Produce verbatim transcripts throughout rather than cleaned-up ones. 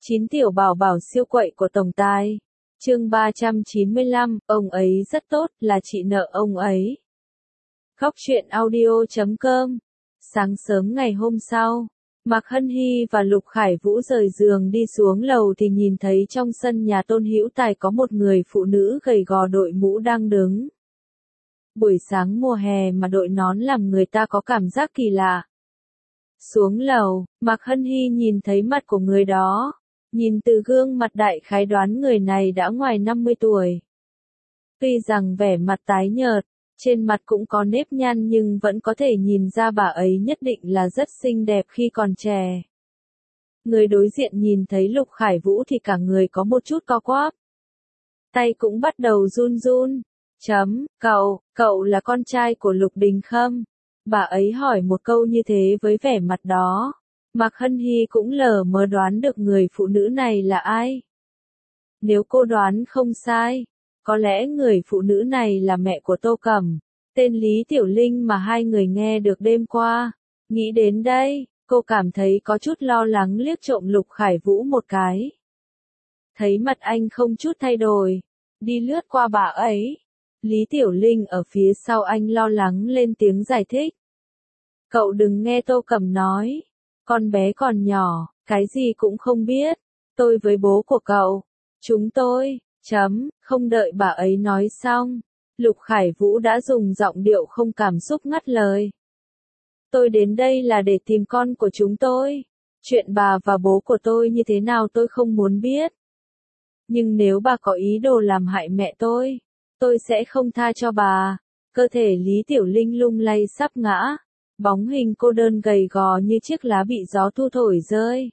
Chín tiểu bảo bảo siêu quậy của tổng tài. Chương ba trăm chín mươi lăm, ông ấy rất tốt, là chị nợ ông ấy. Góc truyện audio chấm com. Sáng sớm ngày hôm sau, Mạc Hân Hy và Lục Khải Vũ rời giường đi xuống lầu thì nhìn thấy trong sân nhà Tôn Hữu Tài có một người phụ nữ gầy gò đội mũ đang đứng. Buổi sáng mùa hè mà đội nón làm người ta có cảm giác kỳ lạ. Xuống lầu, Mạc Hân Hy nhìn thấy mặt của người đó. Nhìn từ gương mặt đại khái đoán người này đã ngoài năm mươi tuổi. Tuy rằng vẻ mặt tái nhợt, trên mặt cũng có nếp nhăn nhưng vẫn có thể nhìn ra bà ấy nhất định là rất xinh đẹp khi còn trẻ. Người đối diện nhìn thấy Lục Khải Vũ thì cả người có một chút co quắp. Tay cũng bắt đầu run run. Chấm, cậu, cậu là con trai của Lục Đình Khâm. Bà ấy hỏi một câu như thế với vẻ mặt đó. Mạc Hân Hy cũng lờ mờ đoán được người phụ nữ này là ai. Nếu cô đoán không sai, có lẽ người phụ nữ này là mẹ của Tô Cẩm, tên Lý Tiểu Linh mà hai người nghe được đêm qua. Nghĩ đến đây, cô cảm thấy có chút lo lắng liếc trộm Lục Khải Vũ một cái. Thấy mặt anh không chút thay đổi, đi lướt qua bà ấy. Lý Tiểu Linh ở phía sau anh lo lắng lên tiếng giải thích. Cậu đừng nghe Tô Cẩm nói. Con bé còn nhỏ, cái gì cũng không biết. Tôi với bố của cậu, chúng tôi, chấm, không đợi bà ấy nói xong. Lục Khải Vũ đã dùng giọng điệu không cảm xúc ngắt lời. Tôi đến đây là để tìm con của chúng tôi. Chuyện bà và bố của tôi như thế nào tôi không muốn biết. Nhưng nếu bà có ý đồ làm hại mẹ tôi, tôi sẽ không tha cho bà. Cơ thể Lý Tiểu Linh lung lay sắp ngã. Bóng hình cô đơn gầy gò như chiếc lá bị gió thu thổi rơi.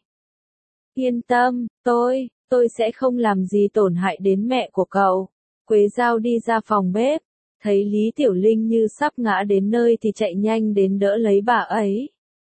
Yên tâm, tôi, tôi sẽ không làm gì tổn hại đến mẹ của cậu. Quế Giao đi ra phòng bếp, thấy Lý Tiểu Linh như sắp ngã đến nơi thì chạy nhanh đến đỡ lấy bà ấy.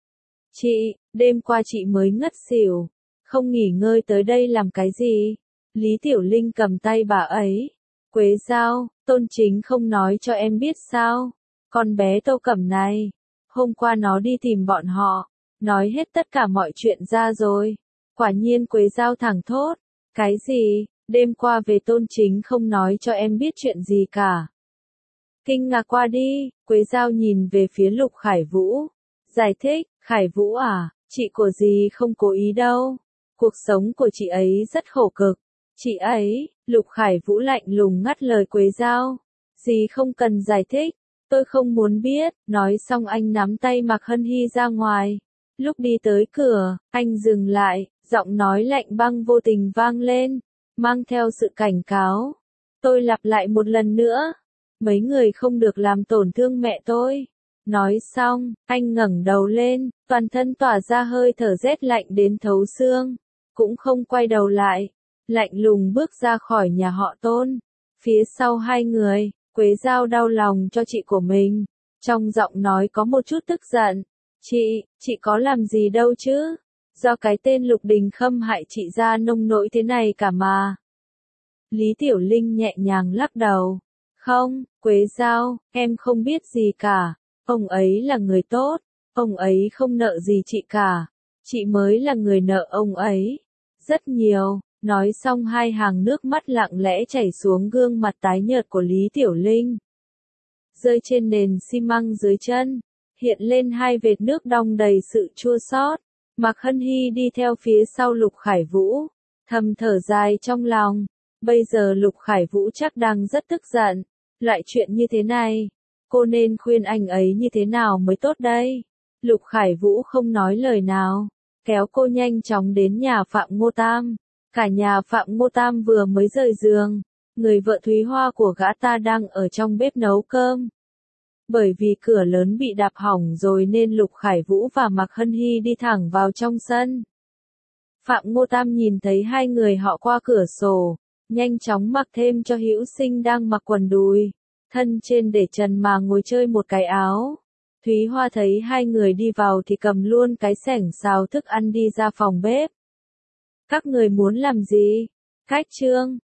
Chị, đêm qua chị mới ngất xỉu, không nghỉ ngơi tới đây làm cái gì? Lý Tiểu Linh cầm tay bà ấy. Quế Giao, Tôn Chính không nói cho em biết sao? Con bé Tô Cẩm này. Hôm qua nó đi tìm bọn họ, nói hết tất cả mọi chuyện ra rồi. Quả nhiên Quế Giao thẳng thốt. Cái gì, đêm qua về Tôn Chính không nói cho em biết chuyện gì cả. Kinh ngạc qua đi, Quế Giao nhìn về phía Lục Khải Vũ. Giải thích, Khải Vũ à, chị của dì không cố ý đâu. Cuộc sống của chị ấy rất khổ cực. Chị ấy, Lục Khải Vũ lạnh lùng ngắt lời Quế Giao. Dì không cần giải thích. Tôi không muốn biết, nói xong anh nắm tay Mạc Hân Hy ra ngoài. Lúc đi tới cửa, anh dừng lại, giọng nói lạnh băng vô tình vang lên, mang theo sự cảnh cáo. Tôi lặp lại một lần nữa, mấy người không được làm tổn thương mẹ tôi. Nói xong, anh ngẩng đầu lên, toàn thân tỏa ra hơi thở rét lạnh đến thấu xương, cũng không quay đầu lại, lạnh lùng bước ra khỏi nhà họ Tôn. Phía sau hai người, Quế Giao đau lòng cho chị của mình, trong giọng nói có một chút tức giận. Chị, chị có làm gì đâu chứ? Do cái tên Lục Đình Khâm hại chị ra nông nỗi thế này cả mà. Lý Tiểu Linh nhẹ nhàng lắc đầu. Không, Quế Giao, em không biết gì cả. Ông ấy là người tốt, ông ấy không nợ gì chị cả. Chị mới là người nợ ông ấy. Rất nhiều. Nói xong hai hàng nước mắt lặng lẽ chảy xuống gương mặt tái nhợt của Lý Tiểu Linh. Rơi trên nền xi măng dưới chân, hiện lên hai vệt nước đong đầy sự chua xót. Mạc Hân Hy đi theo phía sau Lục Khải Vũ, thầm thở dài trong lòng. Bây giờ Lục Khải Vũ chắc đang rất tức giận. Loại chuyện như thế này, cô nên khuyên anh ấy như thế nào mới tốt đây? Lục Khải Vũ không nói lời nào, kéo cô nhanh chóng đến nhà Phạm Ngô Tam. Cả nhà Phạm Ngô Tam vừa mới rời giường, người vợ Thúy Hoa của gã ta đang ở trong bếp nấu cơm. Bởi vì cửa lớn bị đạp hỏng rồi nên Lục Khải Vũ và Mạc Hân Hy đi thẳng vào trong sân. Phạm Ngô Tam nhìn thấy hai người họ qua cửa sổ, nhanh chóng mặc thêm cho Hữu Sinh đang mặc quần đùi, thân trên để trần mà ngồi chơi một cái áo. Thúy Hoa thấy hai người đi vào thì cầm luôn cái xẻng xào thức ăn đi ra phòng bếp. Các người muốn làm gì? Cách trương,